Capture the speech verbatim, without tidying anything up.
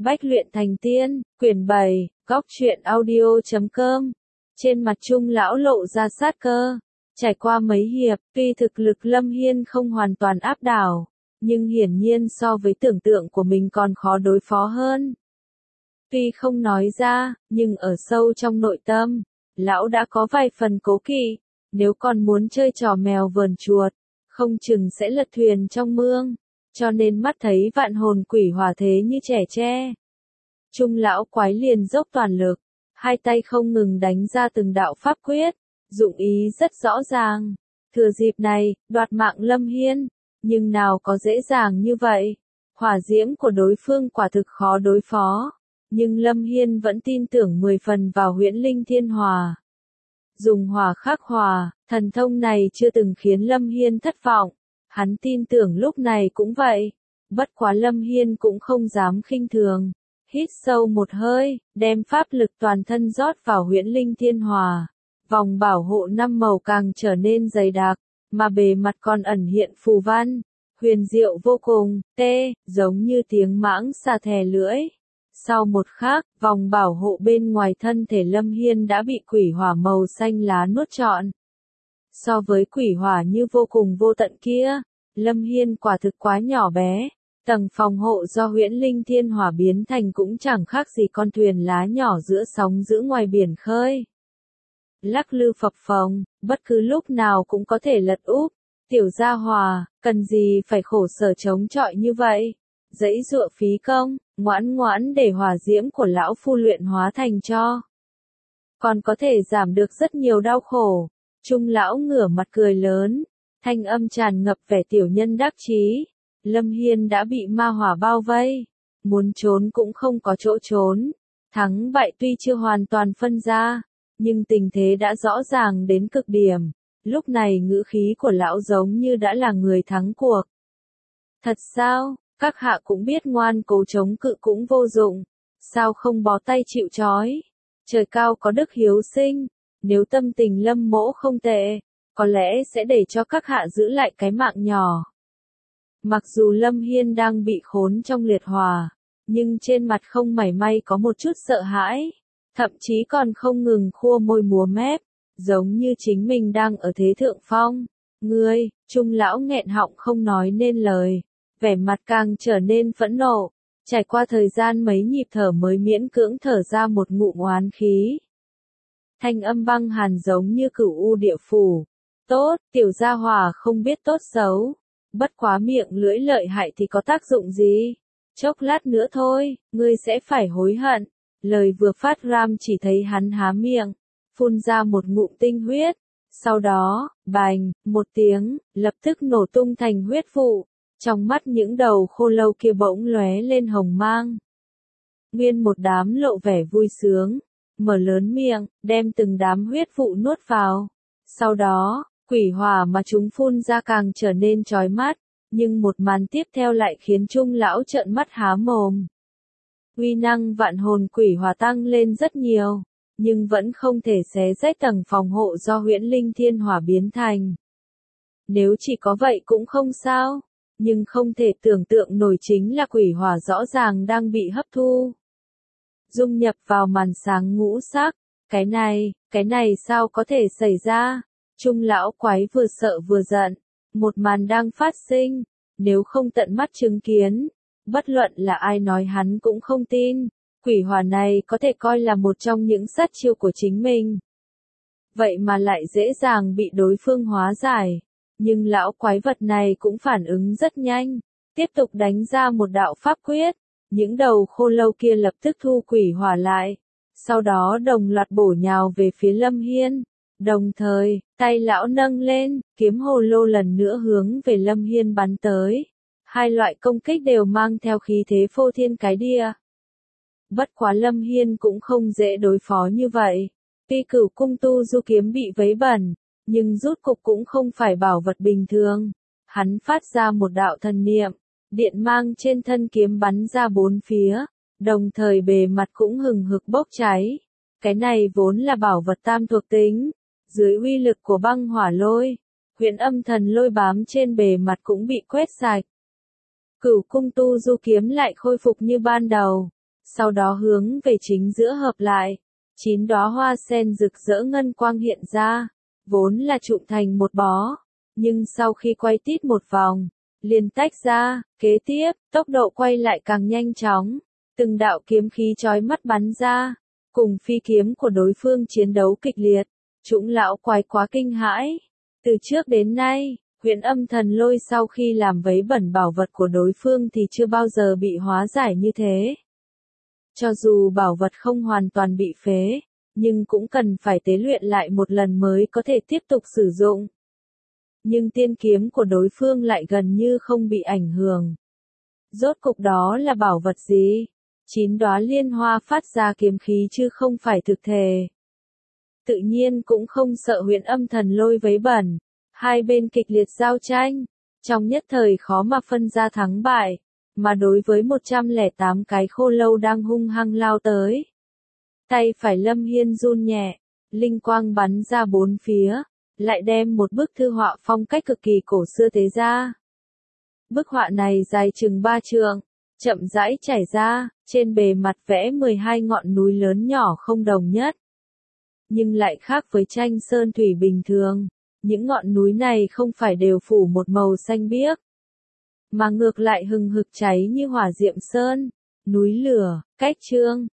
Bách luyện thành tiên, quyển bảy, góc truyện audio chấm com. Trên mặt Trung lão lộ ra sát cơ. Trải qua mấy hiệp, tuy thực lực Lâm Hiên không hoàn toàn áp đảo, nhưng hiển nhiên so với tưởng tượng của mình còn khó đối phó hơn. Tuy không nói ra, nhưng ở sâu trong nội tâm, lão đã có vài phần cố kỵ, nếu còn muốn chơi trò mèo vờn chuột, không chừng sẽ lật thuyền trong mương, cho nên mắt thấy vạn hồn quỷ hỏa thế như trẻ tre. Trung lão quái liền dốc toàn lực, hai tay không ngừng đánh ra từng đạo pháp quyết, dụng ý rất rõ ràng, thừa dịp này, đoạt mạng Lâm Hiên, nhưng nào có dễ dàng như vậy, hỏa diễm của đối phương quả thực khó đối phó, nhưng Lâm Hiên vẫn tin tưởng mười phần vào huyễn linh thiên hỏa. Dùng hỏa khắc hỏa, thần thông này chưa từng khiến Lâm Hiên thất vọng, hắn tin tưởng lúc này cũng vậy, bất quá Lâm Hiên cũng không dám khinh thường. Hít sâu một hơi, đem pháp lực toàn thân rót vào huyễn linh thiên hỏa. Vòng bảo hộ năm màu càng trở nên dày đặc, mà bề mặt còn ẩn hiện phù văn. Huyền diệu vô cùng, tê, giống như tiếng mãng xà thè lưỡi. Sau một khắc, vòng bảo hộ bên ngoài thân thể Lâm Hiên đã bị quỷ hỏa màu xanh lá nuốt trọn. So với quỷ hỏa như vô cùng vô tận kia, Lâm Hiên quả thực quá nhỏ bé. Tầng phòng hộ do huyễn linh thiên hỏa biến thành cũng chẳng khác gì con thuyền lá nhỏ giữa sóng giữa ngoài biển khơi. Lắc lư phập phồng, bất cứ lúc nào cũng có thể lật úp. Tiểu gia hòa, cần gì phải khổ sở chống chọi như vậy? Dãy dụa phí công, ngoãn ngoãn để hỏa diễm của lão phu luyện hóa thành cho. Còn có thể giảm được rất nhiều đau khổ. Trung lão ngửa mặt cười lớn, thanh âm tràn ngập vẻ tiểu nhân đắc chí. Lâm Hiên đã bị ma hỏa bao vây, muốn trốn cũng không có chỗ trốn, thắng bại tuy chưa hoàn toàn phân ra, nhưng tình thế đã rõ ràng đến cực điểm, lúc này ngữ khí của lão giống như đã là người thắng cuộc. Thật sao, các hạ cũng biết ngoan cố chống cự cũng vô dụng, sao không bó tay chịu trói, trời cao có đức hiếu sinh, nếu tâm tình Lâm mỗ không tệ, có lẽ sẽ để cho các hạ giữ lại cái mạng nhỏ. Mặc dù Lâm Hiên đang bị khốn trong liệt hỏa, nhưng trên mặt không mảy may có một chút sợ hãi, thậm chí còn không ngừng khua môi múa mép, giống như chính mình đang ở thế thượng phong. Ngươi, Trung lão nghẹn họng không nói nên lời, vẻ mặt càng trở nên phẫn nộ, trải qua thời gian mấy nhịp thở mới miễn cưỡng thở ra một ngụm oán khí. Thanh âm băng hàn giống như cửu u địa phủ. Tốt, tiểu gia hỏa không biết tốt xấu. Bất quá miệng lưỡi lợi hại thì có tác dụng gì? Chốc lát nữa thôi, ngươi sẽ phải hối hận. Lời vừa phát ram chỉ thấy hắn há miệng, phun ra một ngụm tinh huyết. Sau đó, bành, một tiếng, lập tức nổ tung thành huyết vụ. Trong mắt những đầu khô lâu kia bỗng lóe lên hồng mang. Nguyên một đám lộ vẻ vui sướng, mở lớn miệng, đem từng đám huyết vụ nuốt vào. Sau đó, quỷ hỏa mà chúng phun ra càng trở nên chói mắt, nhưng một màn tiếp theo lại khiến Trung lão trợn mắt há mồm. Uy năng vạn hồn quỷ hỏa tăng lên rất nhiều, nhưng vẫn không thể xé rách tầng phòng hộ do huyễn linh thiên hỏa biến thành. Nếu chỉ có vậy cũng không sao, nhưng không thể tưởng tượng nổi chính là quỷ hỏa rõ ràng đang bị hấp thu. Dung nhập vào màn sáng ngũ sắc, cái này, cái này sao có thể xảy ra? Trung lão quái vừa sợ vừa giận, một màn đang phát sinh, nếu không tận mắt chứng kiến, bất luận là ai nói hắn cũng không tin, quỷ hỏa này có thể coi là một trong những sát chiêu của chính mình. Vậy mà lại dễ dàng bị đối phương hóa giải, nhưng lão quái vật này cũng phản ứng rất nhanh, tiếp tục đánh ra một đạo pháp quyết, những đầu khô lâu kia lập tức thu quỷ hỏa lại, sau đó đồng loạt bổ nhào về phía Lâm Hiên. Đồng thời, tay lão nâng lên, kiếm hồ lô lần nữa hướng về Lâm Hiên bắn tới. Hai loại công kích đều mang theo khí thế phô thiên cái địa. Bất quá Lâm Hiên cũng không dễ đối phó như vậy. Tuy cửu cung tu du kiếm bị vấy bẩn, nhưng rút cục cũng không phải bảo vật bình thường. Hắn phát ra một đạo thần niệm, điện mang trên thân kiếm bắn ra bốn phía, đồng thời bề mặt cũng hừng hực bốc cháy. Cái này vốn là bảo vật tam thuộc tính. Dưới uy lực của băng hỏa lôi, huyễn âm thần lôi bám trên bề mặt cũng bị quét sạch. Cửu cung tu du kiếm lại khôi phục như ban đầu, sau đó hướng về chính giữa hợp lại. Chín đóa hoa sen rực rỡ ngân quang hiện ra, vốn là trụm thành một bó, nhưng sau khi quay tít một vòng, liền tách ra, kế tiếp, tốc độ quay lại càng nhanh chóng, từng đạo kiếm khí chói mắt bắn ra, cùng phi kiếm của đối phương chiến đấu kịch liệt, Trũng lão quái quá kinh hãi. Từ trước đến nay, Huyền Âm Thần Lôi sau khi làm vấy bẩn bảo vật của đối phương thì chưa bao giờ bị hóa giải như thế. Cho dù bảo vật không hoàn toàn bị phế, nhưng cũng cần phải tế luyện lại một lần mới có thể tiếp tục sử dụng. Nhưng tiên kiếm của đối phương lại gần như không bị ảnh hưởng. Rốt cục đó là bảo vật gì? Chín đóa liên hoa phát ra kiếm khí chứ không phải thực thể. Tự nhiên cũng không sợ Huyền Âm Thần Lôi vấy bẩn. Hai bên kịch liệt giao tranh, trong nhất thời khó mà phân ra thắng bại, mà đối với một trăm lẻ tám cái khô lâu đang hung hăng lao tới. Tay phải Lâm Hiên run nhẹ, linh quang bắn ra bốn phía, lại đem một bức thư họa phong cách cực kỳ cổ xưa tế ra. Bức họa này dài chừng ba trượng, chậm rãi chảy ra, trên bề mặt vẽ mười hai ngọn núi lớn nhỏ không đồng nhất. Nhưng lại khác với tranh sơn thủy bình thường, những ngọn núi này không phải đều phủ một màu xanh biếc, mà ngược lại hừng hực cháy như hỏa diệm sơn, núi lửa, cách chương,